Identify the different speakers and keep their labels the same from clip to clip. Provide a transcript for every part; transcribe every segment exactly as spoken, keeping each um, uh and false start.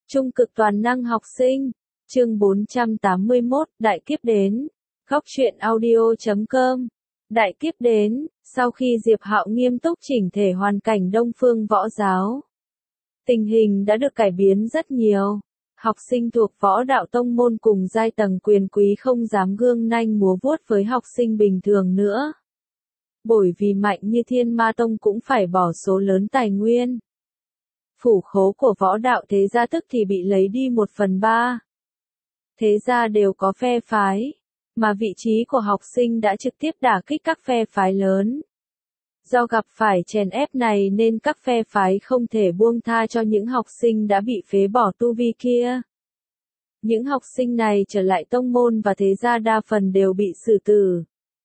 Speaker 1: Trung cực toàn năng học sinh, chương bốn trăm tám mươi mốt, đại kiếp đến. Góc truyện audio chấm com. Đại kiếp đến, sau khi Diệp Hạo nghiêm túc chỉnh thể hoàn cảnh Đông Phương Võ Giáo. Tình hình đã được cải biến rất nhiều. Học sinh thuộc Võ Đạo Tông môn cùng giai tầng quyền quý không dám gương nanh múa vuốt với học sinh bình thường nữa. Bởi vì mạnh như Thiên Ma Tông cũng phải bỏ số lớn tài nguyên. Phủ khố của võ đạo thế gia tức thì bị lấy đi một phần ba. Thế gia đều có phe phái, mà vị trí của học sinh đã trực tiếp đả kích các phe phái lớn. Do gặp phải chèn ép này nên các phe phái không thể buông tha cho những học sinh đã bị phế bỏ tu vi kia. Những học sinh này trở lại tông môn và thế gia đa phần đều bị xử tử.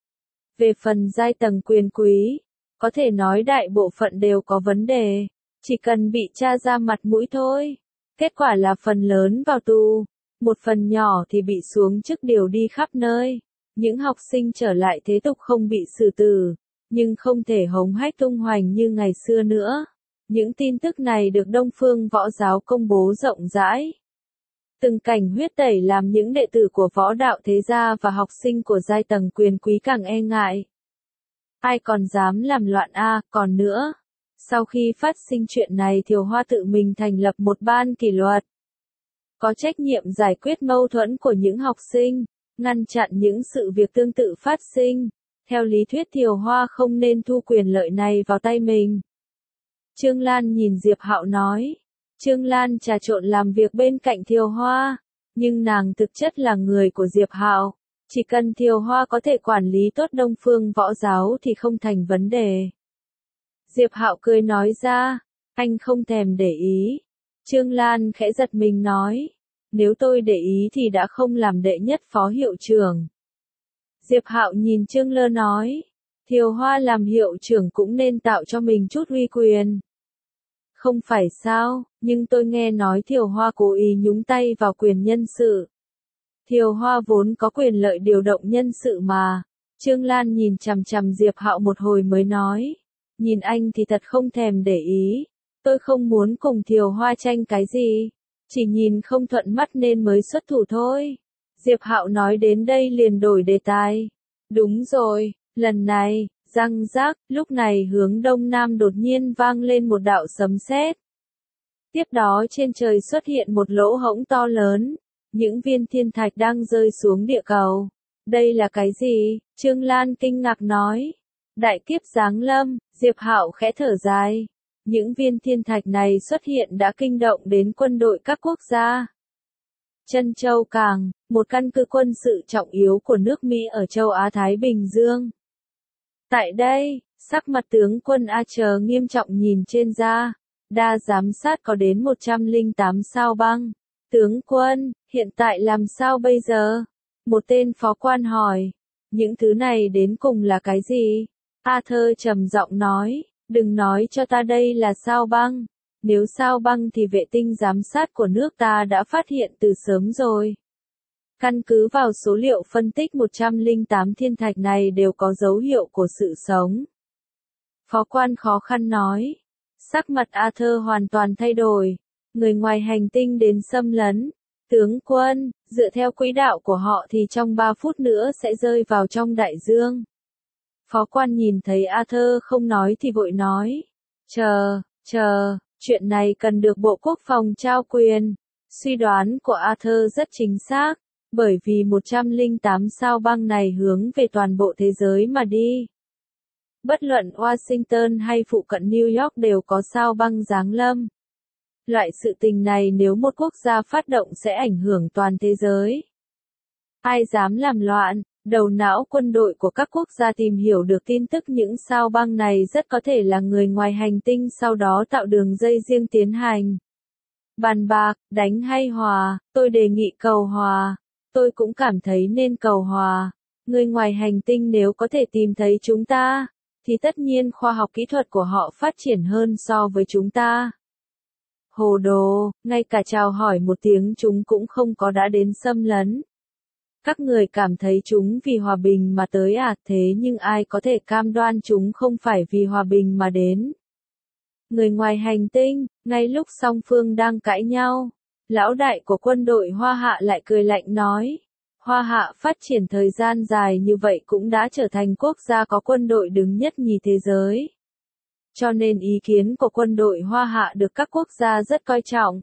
Speaker 1: Về phần giai tầng quyền quý, có thể nói đại bộ phận đều có vấn đề. Chỉ cần bị tra ra mặt mũi thôi. Kết quả là phần lớn vào tù, một phần nhỏ thì bị xuống chức điều đi khắp nơi. Những học sinh trở lại thế tục không bị xử tử, nhưng không thể hống hách tung hoành như ngày xưa nữa. Những tin tức này được Đông Phương Võ Giáo công bố rộng rãi. Từng cảnh huyết tẩy làm những đệ tử của võ đạo thế gia và học sinh của giai tầng quyền quý càng e ngại. Ai còn dám làm loạn a, à, còn nữa. Sau khi phát sinh chuyện này Thiều Hoa tự mình thành lập một ban kỷ luật. Có trách nhiệm giải quyết mâu thuẫn của những học sinh, ngăn chặn những sự việc tương tự phát sinh. Theo lý thuyết Thiều Hoa không nên thu quyền lợi này vào tay mình. Trương Lan nhìn Diệp Hạo nói. Trương Lan trà trộn làm việc bên cạnh Thiều Hoa, nhưng nàng thực chất là người của Diệp Hạo. Chỉ cần Thiều Hoa có thể quản lý tốt Đông Phương Võ Giáo thì không thành vấn đề. Diệp Hạo cười nói ra, anh không thèm để ý. Trương Lan khẽ giật mình nói, nếu tôi để ý thì đã không làm đệ nhất phó hiệu trưởng. Diệp Hạo nhìn Trương Lơ nói, Thiều Hoa làm hiệu trưởng cũng nên tạo cho mình chút uy quyền. Không phải sao, nhưng tôi nghe nói Thiều Hoa cố ý nhúng tay vào quyền nhân sự. Thiều Hoa vốn có quyền lợi điều động nhân sự mà. Trương Lan nhìn chằm chằm Diệp Hạo một hồi mới nói. Nhìn anh thì thật không thèm để ý. Tôi không muốn cùng Thiều Hoa tranh cái gì. Chỉ nhìn không thuận mắt nên mới xuất thủ thôi. Diệp Hạo nói đến đây liền đổi đề tài. Đúng rồi, lần này, răng rác, lúc này hướng đông nam đột nhiên vang lên một đạo sấm sét. Tiếp đó trên trời xuất hiện một lỗ hổng to lớn. Những viên thiên thạch đang rơi xuống địa cầu. Đây là cái gì? Trương Lan kinh ngạc nói. Đại kiếp giáng lâm, Diệp Hạo khẽ thở dài. Những viên thiên thạch này xuất hiện đã kinh động đến quân đội các quốc gia. Trân Châu Càng, một căn cứ quân sự trọng yếu của nước Mỹ ở châu Á Thái Bình Dương. Tại đây, sắc mặt tướng quân A Trờ nghiêm trọng nhìn trên da. Đa giám sát có đến một trăm lẻ tám sao băng. Tướng quân, hiện tại làm sao bây giờ? Một tên phó quan hỏi. Những thứ này đến cùng là cái gì? A Thơ trầm giọng nói, đừng nói cho ta đây là sao băng. Nếu sao băng thì vệ tinh giám sát của nước ta đã phát hiện từ sớm rồi. Căn cứ vào số liệu phân tích một trăm lẻ tám thiên thạch này đều có dấu hiệu của sự sống. Phó quan khó khăn nói. Sắc mặt A Thơ hoàn toàn thay đổi. Người ngoài hành tinh đến xâm lấn. Tướng quân, dựa theo quỹ đạo của họ thì trong ba phút nữa sẽ rơi vào trong đại dương. Phó quan nhìn thấy A Thơ không nói thì vội nói. Chờ, chờ, chuyện này cần được Bộ Quốc phòng trao quyền. Suy đoán của A Thơ rất chính xác, bởi vì một trăm lẻ tám sao băng này hướng về toàn bộ thế giới mà đi. Bất luận Washington hay phụ cận New York đều có sao băng giáng lâm. Loại sự tình này nếu một quốc gia phát động sẽ ảnh hưởng toàn thế giới. Ai dám làm loạn? Đầu não quân đội của các quốc gia tìm hiểu được tin tức những sao băng này rất có thể là người ngoài hành tinh sau đó tạo đường dây riêng tiến hành. Bàn bạc, đánh hay hòa, tôi đề nghị cầu hòa. Tôi cũng cảm thấy nên cầu hòa. Người ngoài hành tinh nếu có thể tìm thấy chúng ta, thì tất nhiên khoa học kỹ thuật của họ phát triển hơn so với chúng ta. Hồ đồ, ngay cả chào hỏi một tiếng chúng cũng không có đã đến xâm lấn. Các người cảm thấy chúng vì hòa bình mà tới à, thế nhưng ai có thể cam đoan chúng không phải vì hòa bình mà đến. Người ngoài hành tinh, ngay lúc song phương đang cãi nhau, Lão đại của quân đội Hoa Hạ lại cười lạnh nói. Hoa Hạ phát triển thời gian dài như vậy cũng đã trở thành quốc gia có quân đội đứng nhất nhì thế giới. Cho nên ý kiến của quân đội Hoa Hạ được các quốc gia rất coi trọng.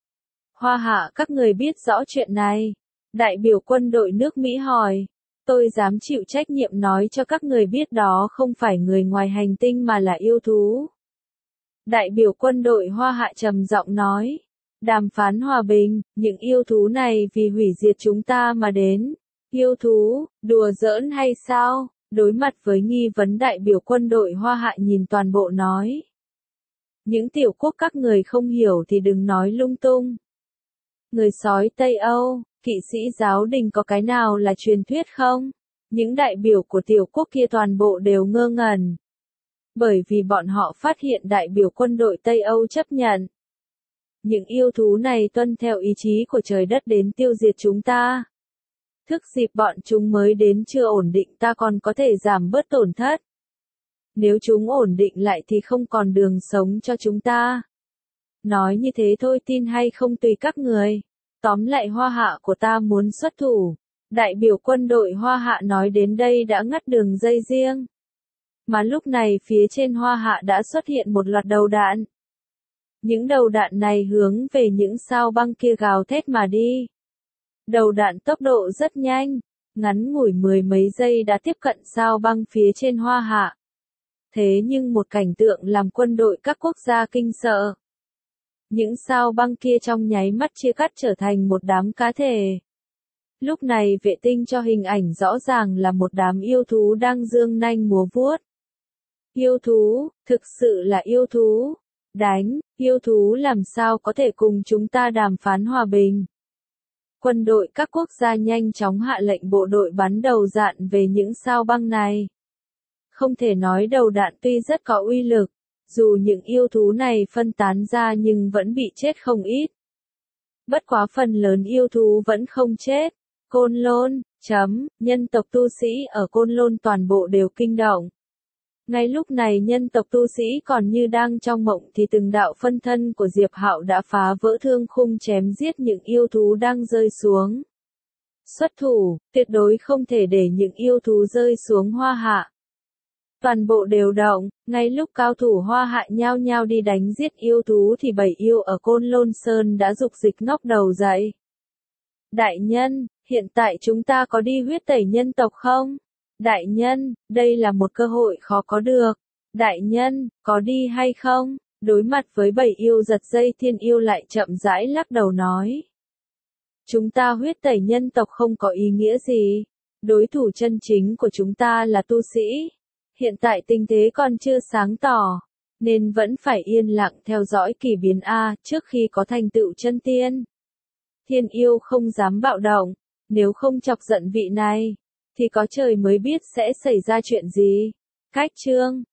Speaker 1: Hoa Hạ các người biết rõ chuyện này. Đại biểu quân đội nước Mỹ hỏi. Tôi dám chịu trách nhiệm nói cho các người biết đó không phải người ngoài hành tinh mà là yêu thú. Đại biểu quân đội Hoa Hạ trầm giọng nói. Đàm phán hòa bình, những yêu thú này vì hủy diệt chúng ta mà đến. Yêu thú, đùa giỡn hay sao? Đối mặt với nghi vấn đại biểu quân đội Hoa Hạ nhìn toàn bộ nói. Những tiểu quốc các người không hiểu thì đừng nói lung tung. Người sói Tây Âu, kỵ sĩ giáo đình có cái nào là truyền thuyết không? Những đại biểu của tiểu quốc kia toàn bộ đều ngơ ngẩn. Bởi vì bọn họ phát hiện đại biểu quân đội Tây Âu chấp nhận. Những yêu thú này tuân theo ý chí của trời đất đến tiêu diệt chúng ta. Thức dịp bọn chúng mới đến chưa ổn định ta còn có thể giảm bớt tổn thất. Nếu chúng ổn định lại thì không còn đường sống cho chúng ta. Nói như thế thôi tin hay không tùy các người. Tóm lại Hoa Hạ của ta muốn xuất thủ. Đại biểu quân đội Hoa Hạ nói đến đây đã ngắt đường dây riêng. Mà lúc này phía trên Hoa Hạ đã xuất hiện một loạt đầu đạn. Những đầu đạn này hướng về những sao băng kia gào thét mà đi. Đầu đạn tốc độ rất nhanh, ngắn ngủi mười mấy giây đã tiếp cận sao băng phía trên Hoa Hạ. Thế nhưng một cảnh tượng làm quân đội các quốc gia kinh sợ. Những sao băng kia trong nháy mắt chia cắt trở thành một đám cá thể. Lúc này vệ tinh cho hình ảnh rõ ràng là một đám yêu thú đang dương nanh múa vuốt. Yêu thú, thực sự là yêu thú. Đánh, yêu thú làm sao có thể cùng chúng ta đàm phán hòa bình. Quân đội các quốc gia nhanh chóng hạ lệnh bộ đội bắn đầu đạn về những sao băng này. Không thể nói đầu đạn tuy rất có uy lực, dù những yêu thú này phân tán ra nhưng vẫn bị chết không ít. Bất quá phần lớn yêu thú vẫn không chết. Côn Lôn, chấm, nhân tộc tu sĩ ở Côn Lôn toàn bộ đều kinh động. Ngay lúc này nhân tộc tu sĩ còn như đang trong mộng thì từng đạo phân thân của Diệp Hạo đã phá vỡ thương khung chém giết những yêu thú đang rơi xuống. Xuất thủ, tuyệt đối không thể để những yêu thú rơi xuống Hoa Hạ. Toàn bộ đều động, ngay lúc cao thủ Hoa Hạ nhao nhao đi đánh giết yêu thú thì bảy yêu ở Côn Lôn Sơn đã dục dịch ngóc đầu dậy. Đại nhân, hiện tại chúng ta có đi huyết tẩy nhân tộc không? Đại nhân, đây là một cơ hội khó có được. Đại nhân, có đi hay không? Đối mặt với bảy yêu giật dây thiên yêu lại chậm rãi lắc đầu nói. Chúng ta huyết tẩy nhân tộc không có ý nghĩa gì. Đối thủ chân chính của chúng ta là tu sĩ. Hiện tại tình thế còn chưa sáng tỏ. Nên vẫn phải yên lặng theo dõi kỳ biến A trước khi có thành tựu chân tiên. Thiên yêu không dám bạo động. Nếu không chọc giận vị này. Thì có trời mới biết sẽ xảy ra chuyện gì. Cách chương